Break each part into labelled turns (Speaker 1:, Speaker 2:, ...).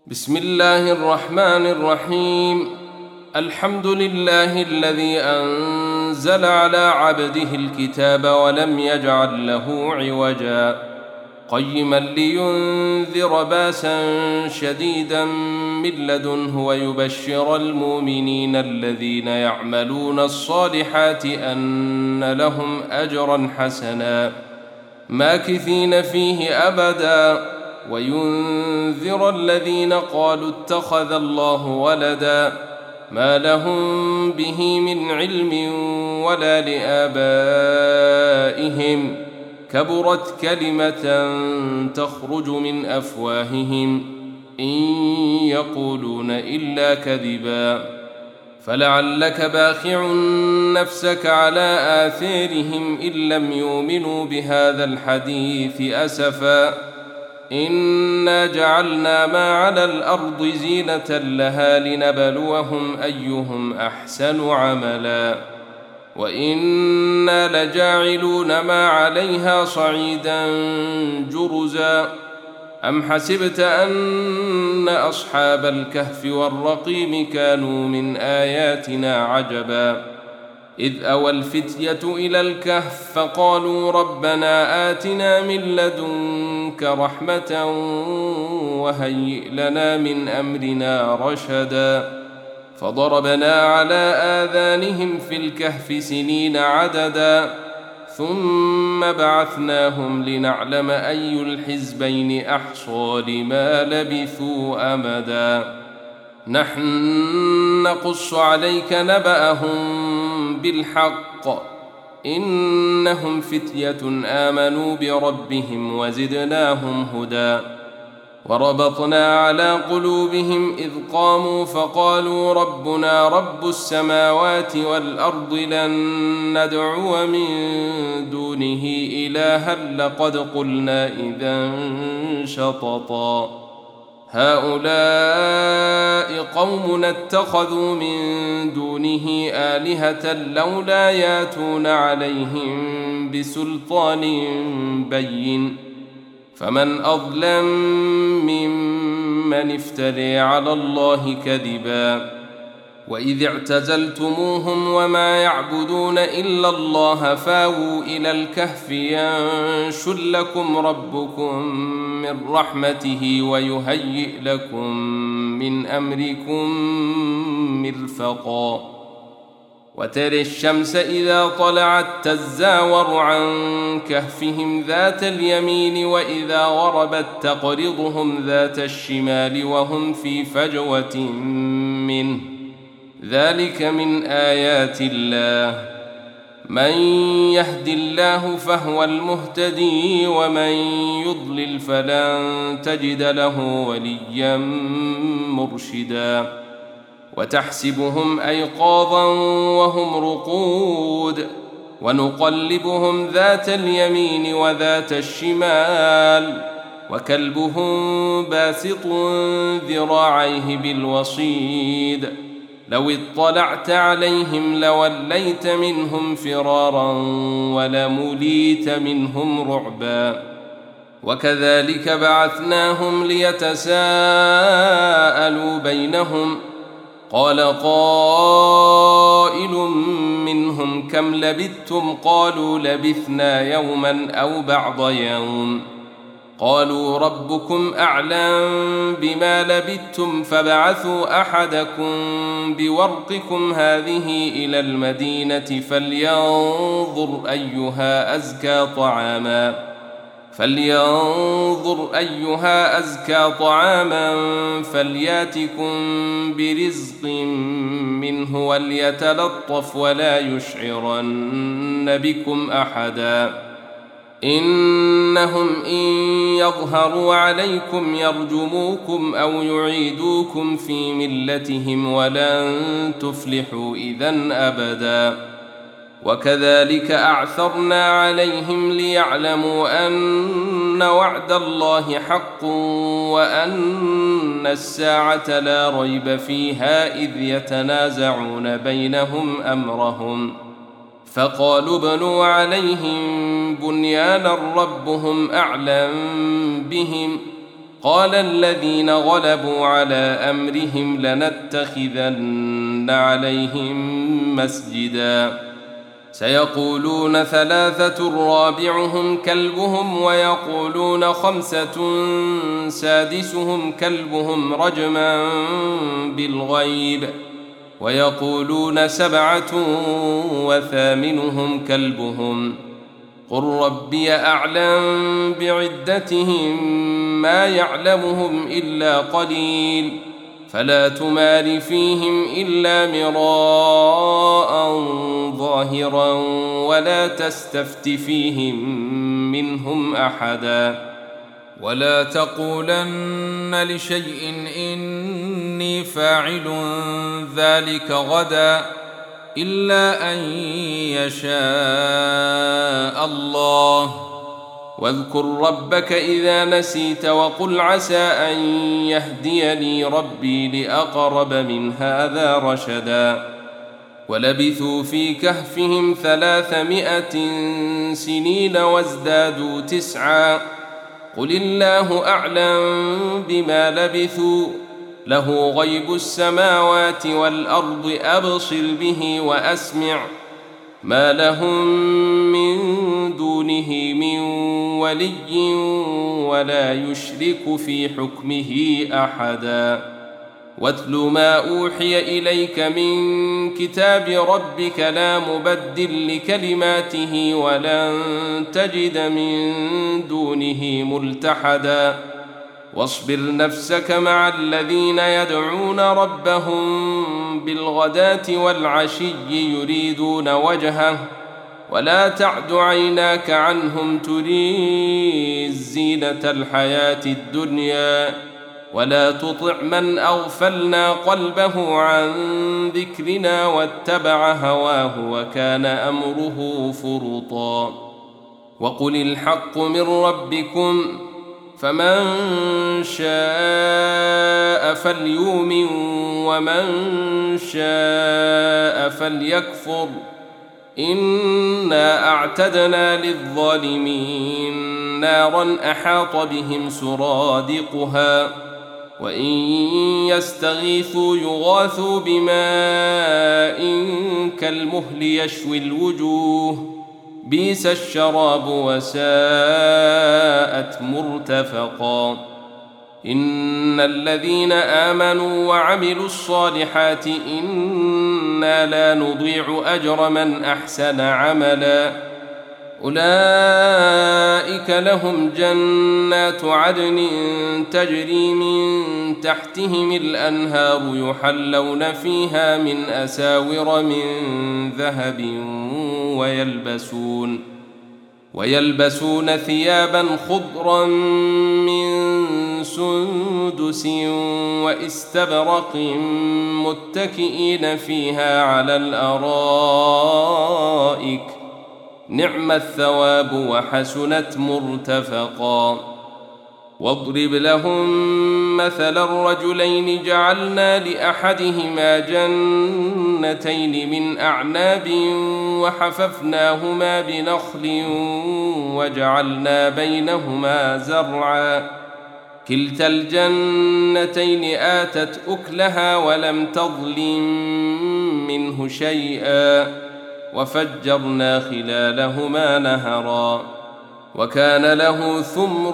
Speaker 1: بسم الله الرحمن الرحيم. الحمد لله الذي أنزل على عبده الكتاب ولم يجعل له عوجا قيما لينذر باسا شديدا من لدنه ويبشر المؤمنين الذين يعملون الصالحات أن لهم أجرا حسنا ماكثين فيه أبدا وينذر الذين قالوا اتخذ الله ولدا ما لهم به من علم ولا لآبائهم كبرت كلمة تخرج من أفواههم إن يقولون إلا كذبا فلعلك باخع نفسك على آثارهم إن لم يؤمنوا بهذا الحديث أسفا إنا جعلنا ما على الأرض زينة لها لنبلوهم أيهم أحسن عملا وإنا لجاعلون ما عليها صعيدا جرزا أم حسبت أن أصحاب الكهف والرقيم كانوا من آياتنا عجبا إذ أوى الفتية إلى الكهف فقالوا ربنا آتنا من لدنك رحمة وهيئ لنا من أمرنا رشدا فضربنا على آذانهم في الكهف سنين عددا ثم بعثناهم لنعلم أي الحزبين أحصى لما لبثوا أمدا نحن نقص عليك نبأهم بالحق إنهم فتية آمنوا بربهم وزدناهم هدى وربطنا على قلوبهم إذ قاموا فقالوا ربنا رب السماوات والأرض لن ندعو من دونه إلها لقد قلنا إذا شططا هؤلاء قوم اتخذوا من دونه آلهة لولا ياتون عليهم بسلطان بين فمن أظلم ممن افتري على الله كذبا وإذ اعتزلتموهم وما يعبدون إلا الله فاووا إلى الكهف ينشر لكم ربكم من رحمته ويهيئ لكم من أمركم مرفقا وترى الشمس إذا طلعت تزاور عن كهفهم ذات اليمين وإذا غربت تقرضهم ذات الشمال وهم في فجوة منه ذلك من آيات الله من يهد الله فهو المهتدي ومن يضلل فلن تجد له وليا مرشدا وتحسبهم أيقاظا وهم رقود ونقلبهم ذات اليمين وذات الشمال وكلبهم باسط ذراعيه بالوصيد لو اطلعت عليهم لوليت منهم فرارا ولمليت منهم رعبا وكذلك بعثناهم ليتساءلوا بينهم قال قائل منهم كم لبثتم قالوا لبثنا يوما أو بعض يوم قالوا ربكم أعلم بما لبثتم فابعثوا أحدكم بورقكم هذه إلى المدينة فلينظر أيها أزكى طعاما فلياتكم برزق منه وليتلطف ولا يشعرن بكم أحدا إنهم إن يظهروا عليكم يرجموكم أو يعيدوكم في ملتهم ولن تفلحوا إذن أبدا وكذلك أعثرنا عليهم ليعلموا أن وعد الله حق وأن الساعة لا ريب فيها إذ يتنازعون بينهم أمرهم فقالوا ابنوا عليهم بنيانا ربهم أعلم بهم قال الذين غلبوا على أمرهم لنتخذن عليهم مسجدا سيقولون 3 رابعهم كلبهم ويقولون 5 سادسهم كلبهم رجما بالغيب ويقولون 7 وثامنهم كلبهم قل ربي أعلم بعدتهم ما يعلمهم إلا قليل فلا تمار فيهم إلا مراء ظاهرا ولا تستفت فيهم منهم أحدا ولا تقولن لشيء إني فاعل ذلك غدا إلا أن يشاء الله واذكر ربك إذا نسيت وقل عسى أن يهديني ربي لأقرب من هذا رشدا ولبثوا في كهفهم 300 سنين وازدادوا 9 قل الله أعلم بما لبثوا له غيب السماوات والأرض أبصر به وأسمع ما لهم من دونه من ولي ولا يشرك في حكمه أحدا واتل ما أوحي إليك من كتاب ربك لا مبدل لكلماته ولن تجد من دونه ملتحدا واصبر نفسك مع الذين يدعون ربهم بالغداة والعشي يريدون وجهه ولا تعد عيناك عنهم تريد زينة الحياة الدنيا ولا تطع من أغفلنا قلبه عن ذكرنا واتبع هواه وكان أمره فرطا وقل الحق من ربكم فمن شاء فليؤمن ومن شاء فليكفر إنا أعتدنا للظالمين نارا أحاط بهم سرادقها وإن يستغيثوا يغاثوا بماء كالمهل يشوي الوجوه بئس الشراب وساءت مرتفقا إن الذين آمنوا وعملوا الصالحات إنا لا نضيع أجر من أحسن عملا أولئك لهم جنات عدن تجري من تحتهم الأنهار يحلون فيها من أساور من ذهب ويلبسون ثيابا خضرا من سندس واستبرق متكئين فيها على الأرائك نعم الثواب وحسنت مرتفقا واضرب لهم مثل الرجلين جعلنا لأحدهما جنتين من أعناب وحففناهما بنخل وجعلنا بينهما زرعا كلتا الجنتين آتت أكلها ولم تظلم منه شيئا وفجرنا خلالهما نهرا وكان له ثمر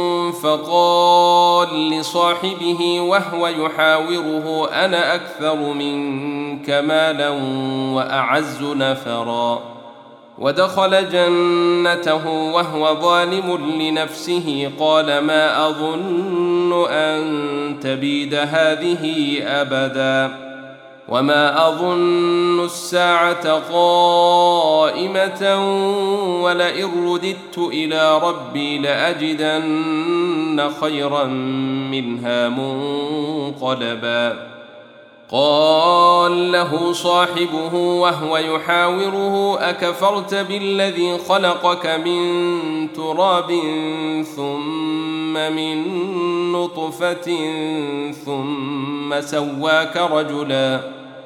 Speaker 1: فقال لصاحبه وهو يحاوره أنا أكثر منك مالا وأعز نفرا ودخل جنته وهو ظالم لنفسه قال ما أظن أن تبيد هذه أبدا وما أظن الساعة قائمة ولئن رددت إلى ربي لأجدن خيرا منها منقلبا قال له صاحبه وهو يحاوره أكفرت بالذي خلقك من تراب ثم من نطفة ثم سواك رجلا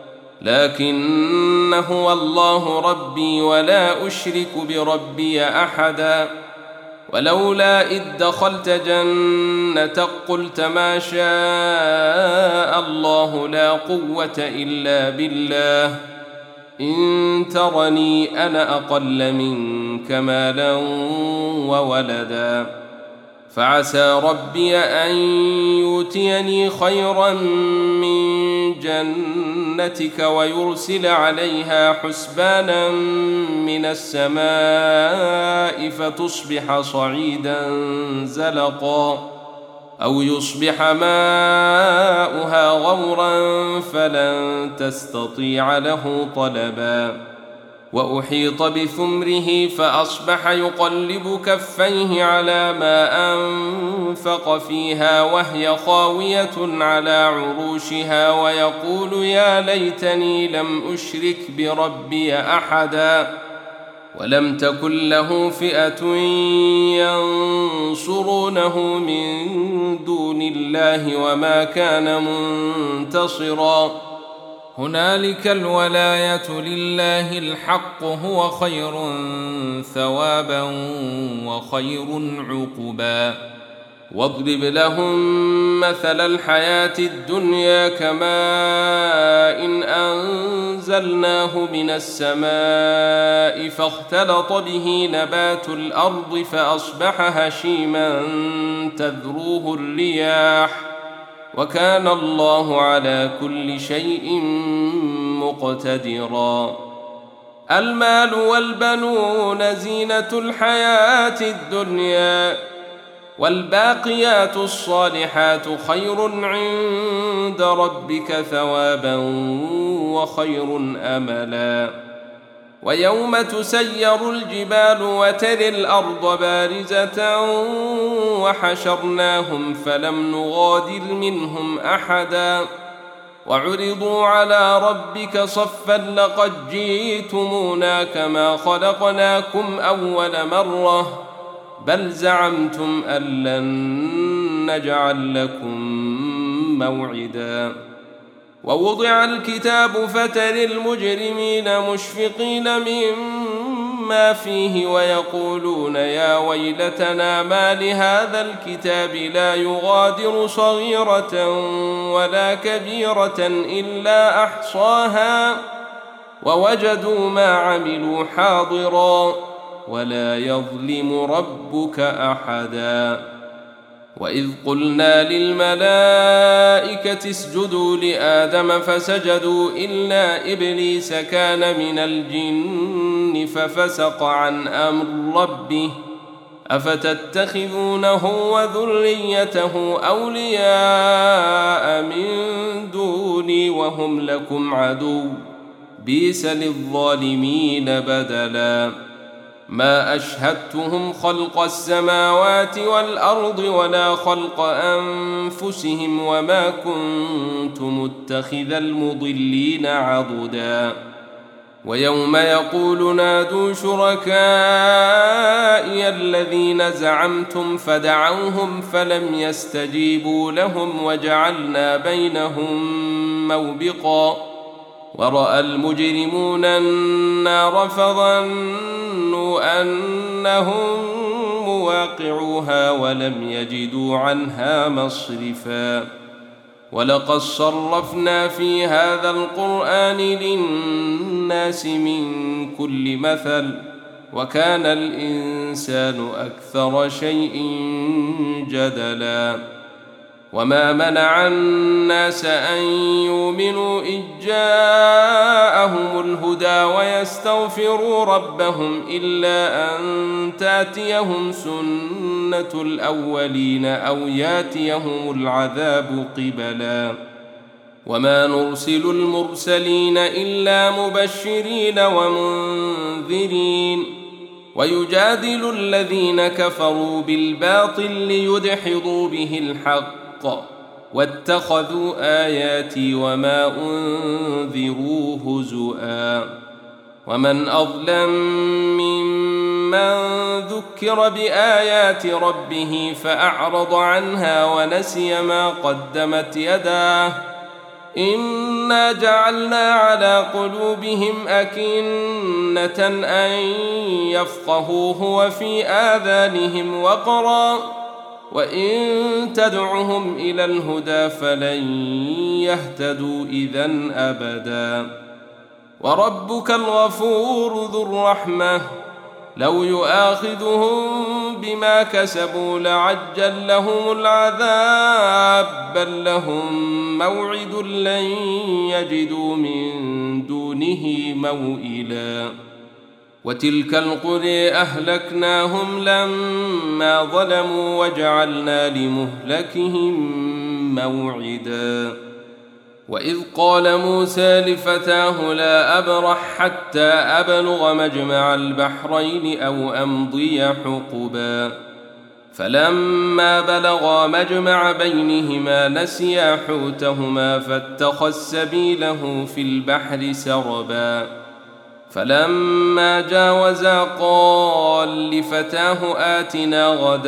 Speaker 1: لكن هو الله ربي ولا أشرك بربي أحدا ولولا إذ دخلت جنتك قلت ما شاء الله لا قوة إلا بالله إن ترني أنا أقل منك مالا وولدا فعسى ربي أن يؤتيني خيرا من جنتك ويرسل عليها حسبانا من السماء فتصبح صعيدا زلقا أو يصبح ماؤها غورا فلن تستطيع له طلبا وأحيط بثمره فأصبح يقلب كفيه على ما أنفق فيها وهي خاوية على عروشها ويقول يا ليتني لم أشرك بربي أحدا ولم تكن له فئة ينصرونه من دون الله وما كان منتصرا هنالك الولاية لله الحق هو خير ثوابا وخير عقبا واضرب لهم مثل الحياة الدنيا كماء إن أنزلناه من السماء فاختلط به نبات الأرض فأصبح هشيما تذروه الرياح وكان الله على كل شيء مقتدرا المال والبنون زينة الحياة الدنيا والباقيات الصالحات خير عند ربك ثوابا وخير أملا ويوم تسير الجبال وترى الأرض بارزة وحشرناهم فلم نغادر منهم أحدا وعرضوا على ربك صفا لقد جئتمونا كما خلقناكم أول مرة بل زعمتم أن لن نجعل لكم موعدا ووضع الكتاب فترى المجرمين مشفقين مما فيه ويقولون يا ويلتنا ما لهذا الكتاب لا يغادر صغيرة ولا كبيرة إلا أحصاها ووجدوا ما عملوا حاضرا ولا يظلم ربك أحدا وإذ قلنا للملائكة اسجدوا لآدم فسجدوا إلا إبليس كان من الجن ففسق عن أمر ربه أفتتخذونه وذريته أولياء من دوني وهم لكم عدو بئس للظالمين بدلا ما أشهدتهم خلق السماوات والأرض ولا خلق أنفسهم وما كنت متخذ المضلين عضدا ويوم يقول نادوا شركائي الذين زعمتم فدعوهم فلم يستجيبوا لهم وجعلنا بينهم موبقا ورأى المجرمون النار فظنوا أنهم مواقعوها ولم يجدوا عنها مصرفا ولقد صرفنا في هذا القرآن للناس من كل مثل وكان الإنسان أكثر شيء جدلا وما منع الناس أن يؤمنوا إذ جاءهم الهدى ويستغفروا ربهم إلا أن تأتيهم سنة الأولين أو يأتيهم العذاب قبلا وما نرسل المرسلين إلا مبشرين ومنذرين ويجادل الذين كفروا بالباطل ليدحضوا به الحق واتخذوا آياتي وما أنذروا هزؤا ومن أظلم ممن ذكر بآيات ربه فأعرض عنها ونسي ما قدمت يداه إنا جعلنا على قلوبهم أكنة أن يفقهوه وفي آذانهم وقرا وإن تدعهم إلى الهدى فلن يهتدوا إذن أبدا وربك الغفور ذو الرحمة لو يؤاخذهم بما كسبوا لعجل لهم العذاب بل لهم موعد لن يجدوا من دونه موئلا وتلك القرى أهلكناهم لما ظلموا وجعلنا لمهلكهم موعدا وإذ قال موسى لفتاه لا أبرح حتى أبلغ مجمع البحرين أو أمضي حقبا فلما بلغا مجمع بينهما نسيا حوتهما فاتخذ سبيله في البحر سربا فلما جاوزا قال لفتاه آتنا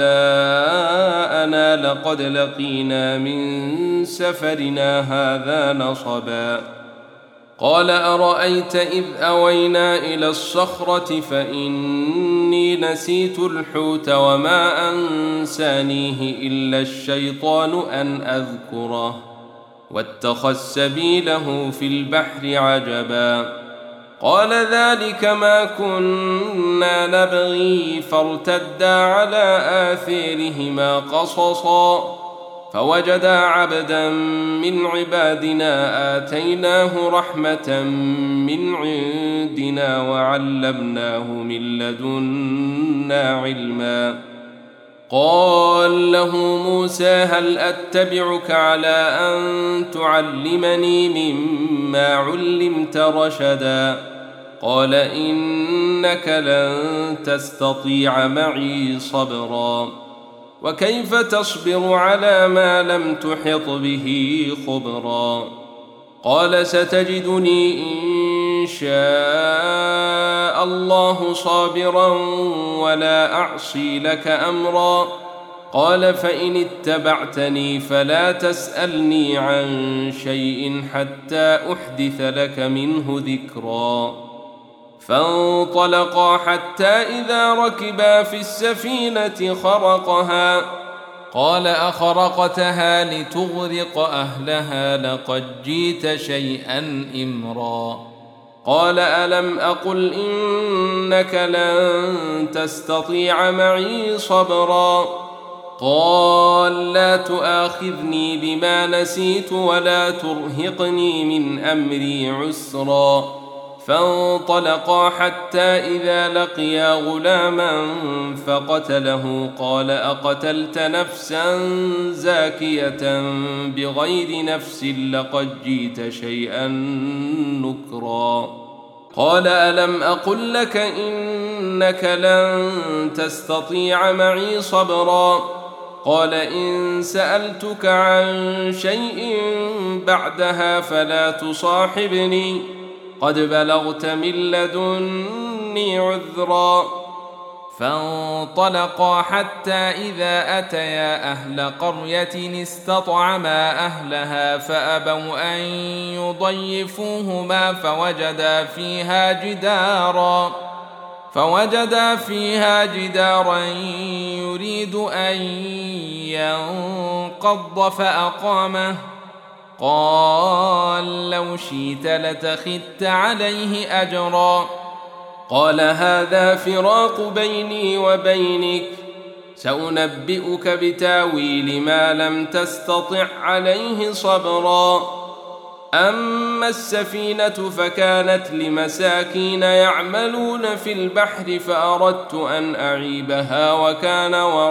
Speaker 1: غداءنا لقد لقينا من سفرنا هذا نصبا قال أرأيت إذ أوينا إلى الصخرة فإني نسيت الحوت وما أنسانيه إلا الشيطان أن أذكره واتخذ سبيله في البحر عجبا قال ذلك ما كنا نبغي فارتدا على آثارهما قصصا فوجدا عبدا من عبادنا آتيناه رحمة من عندنا وعلمناه من لدنا علما قال له موسى هل أتبعك على أن تعلمني مما علمت رشدا قال إنك لن تستطيع معي صبرا وكيف تصبر على ما لم تحط به خبرا قال ستجدني إن شاء الله صابرا ولا أعصي لك أمرا قال فإن اتبعتني فلا تسألني عن شيء حتى أحدث لك منه ذكرا فانطلقا حتى إذا ركبا في السفينة خرقها قال أخرقتها لتغرق أهلها لقد جئت شيئا إمرا قال ألم أقل إنك لن تستطيع معي صبرا قال لا تؤاخذني بما نسيت ولا ترهقني من أمري عسرا فانطلقا حتى إذا لقيا غلاما فقتله قال أقتلت نفسا زاكية بغير نفس لقد جئت شيئا نكرا قال ألم أقل لك إنك لن تستطيع معي صبرا قال إن سألتك عن شيء بعدها فلا تصاحبني قد بلغت من لدني عذرا فانطلقا حتى إذا أتيا أهل قرية استطعما أهلها فأبوا أن يضيفوهما فوجدا فيها جدارا يريد أن ينقض فأقامه قال لو شئت لاتخذت عليه أجرا قال هذا فراق بيني وبينك سأنبئك بتاويل ما لم تستطع عليه صبرا أما السفينة فكانت لمساكين يعملون في البحر فأردت أن أعيبها وكان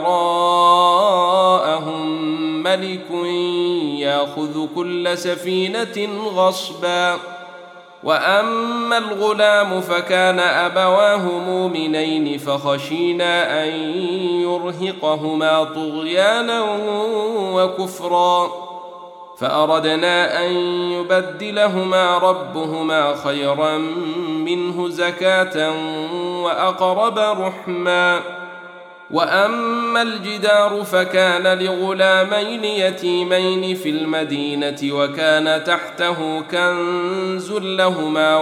Speaker 1: وراءهم ملك يأخذ كل سفينة غصبا وأما الغلام فكان أبواه مؤمنين فخشينا أن يرهقهما طغيانا وكفرا فأردنا أن يبدلهما ربهما خيرا منه زكاة وأقرب رحما وأما الجدار فكان لغلامين يتيمين في المدينة وكان تحته كنز لهما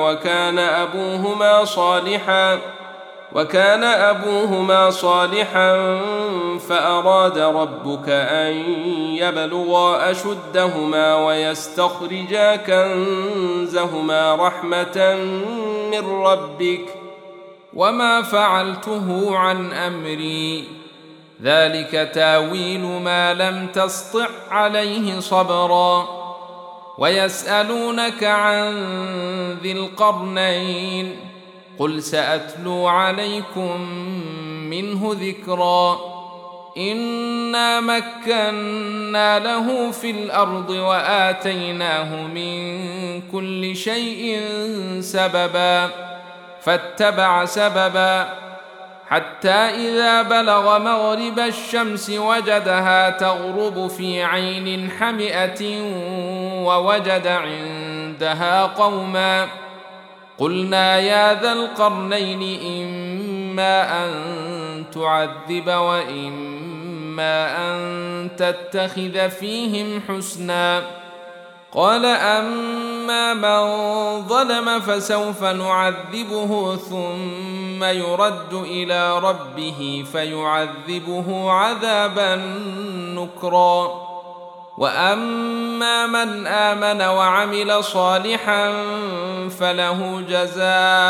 Speaker 1: وكان أبوهما صالحا فأراد ربك أن يبلغا أشدهما ويستخرجا كنزهما رحمة من ربك وما فعلته عن أمري ذلك تاويل ما لم تسطع عليه صبرا. ويسألونك عن ذي القرنين قل سأتلو عليكم منه ذكرا. إنا مكنا له في الأرض وآتيناه من كل شيء سببا فاتبع سببا حتى إذا بلغ مغرب الشمس وجدها تغرب في عين حمئة ووجد عندها قوما قلنا يا ذا القرنين إما أن تعذب وإما أن تتخذ فيهم حسنا. قال أما من ظلم فسوف نعذبه ثم يرد إلى ربه فيعذبه عذابا نكرا. وأما من آمن وعمل صالحا فله جزاء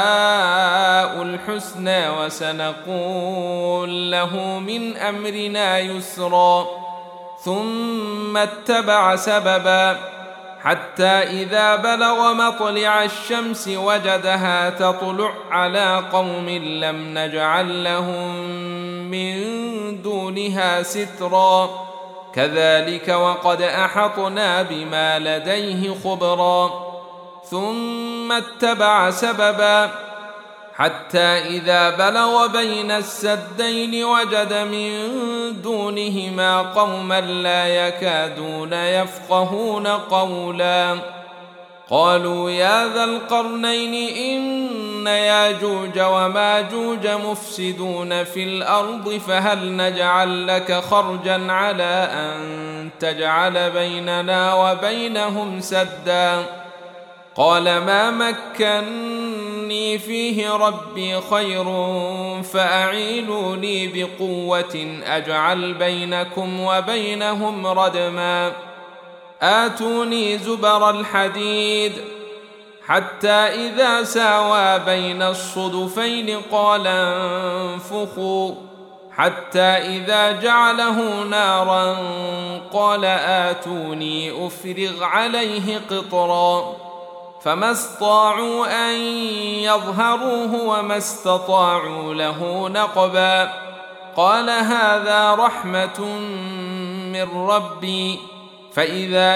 Speaker 1: الحسنى وسنقول له من أمرنا يسرا. ثم اتبع سببا حتى إذا بلغ مطلع الشمس وجدها تطلع على قوم لم نجعل لهم من دونها سترا كذلك وقد أحطنا بما لديه خبرا. ثم اتبع سببا حتى إذا بلغ بين السدين وجد من دونهما قوما لا يكادون يفقهون قولا قالوا يا ذا القرنين إن ياجوج وماجوج مفسدون في الأرض فهل نجعل لك خرجا على أن تجعل بيننا وبينهم سدا. قال ما مكني فيه ربي خير فأعينوني بقوة أجعل بينكم وبينهم ردما. آتوني زبر الحديد حتى إذا ساوى بين الصدفين قال انفخوا حتى إذا جعله نارا قال آتوني أفرغ عليه قطرا فما استطاعوا أن يظهروه وما استطاعوا له نقبا. قال هذا رحمة من ربي فإذا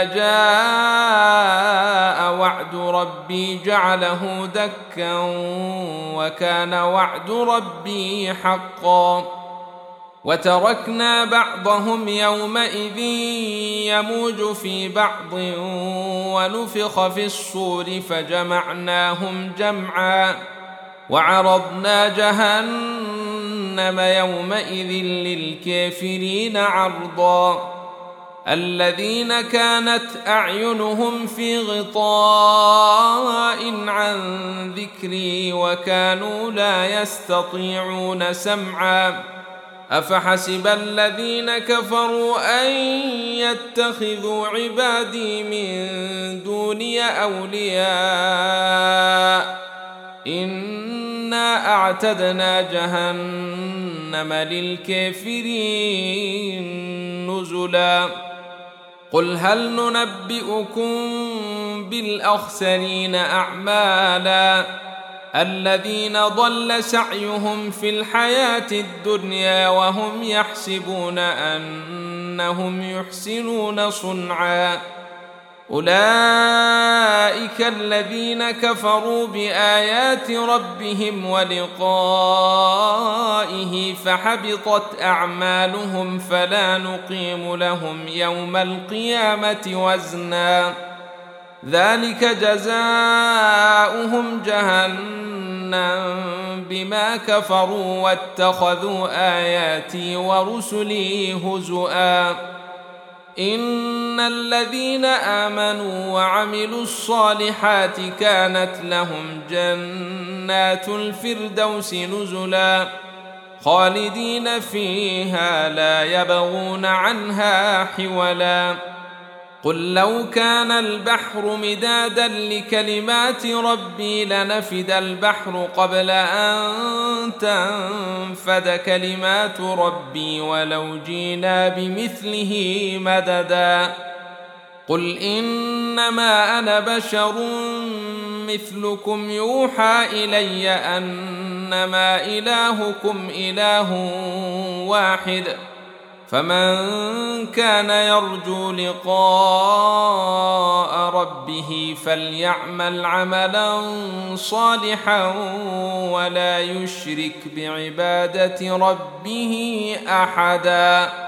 Speaker 1: جاء وعد ربي جعله دكا وكان وعد ربي حقا. وتركنا بعضهم يومئذ يموج في بعض ونفخ في الصور فجمعناهم جمعا وعرضنا جهنم يومئذ للكافرين عرضا. الذين كانت أعينهم في غطاء عن ذكري وكانوا لا يستطيعون سمعا أفحسب الذين كفروا أن يتخذوا عبادي من دوني أولياء إنا أعتدنا جهنم للكافرين نزلا. قل هل ننبئكم بالأخسرين أعمالا الذين ضل سعيهم في الحياة الدنيا وهم يحسبون أنهم يحسنون صنعا أولئك الذين كفروا بآيات ربهم ولقائه فحبطت أعمالهم فلا نقيم لهم يوم القيامة وزنا ذلك جزاؤهم جهنم بما كفروا واتخذوا آياتي ورسلي هزؤا إن الذين آمنوا وعملوا الصالحات كانت لهم جنات الفردوس نزلا خالدين فيها لا يبغون عنها حولا قل لو كان البحر مدادا لكلمات ربي لنفد البحر قبل أن تنفد كلمات ربي ولو جينا بمثله مددا قل إنما أنا بشر مثلكم يوحى إلي أنما إلهكم إله واحد فمن كان يرجو لقاء ربه فليعمل عملا صالحا ولا يشرك بعبادة ربه أحدا.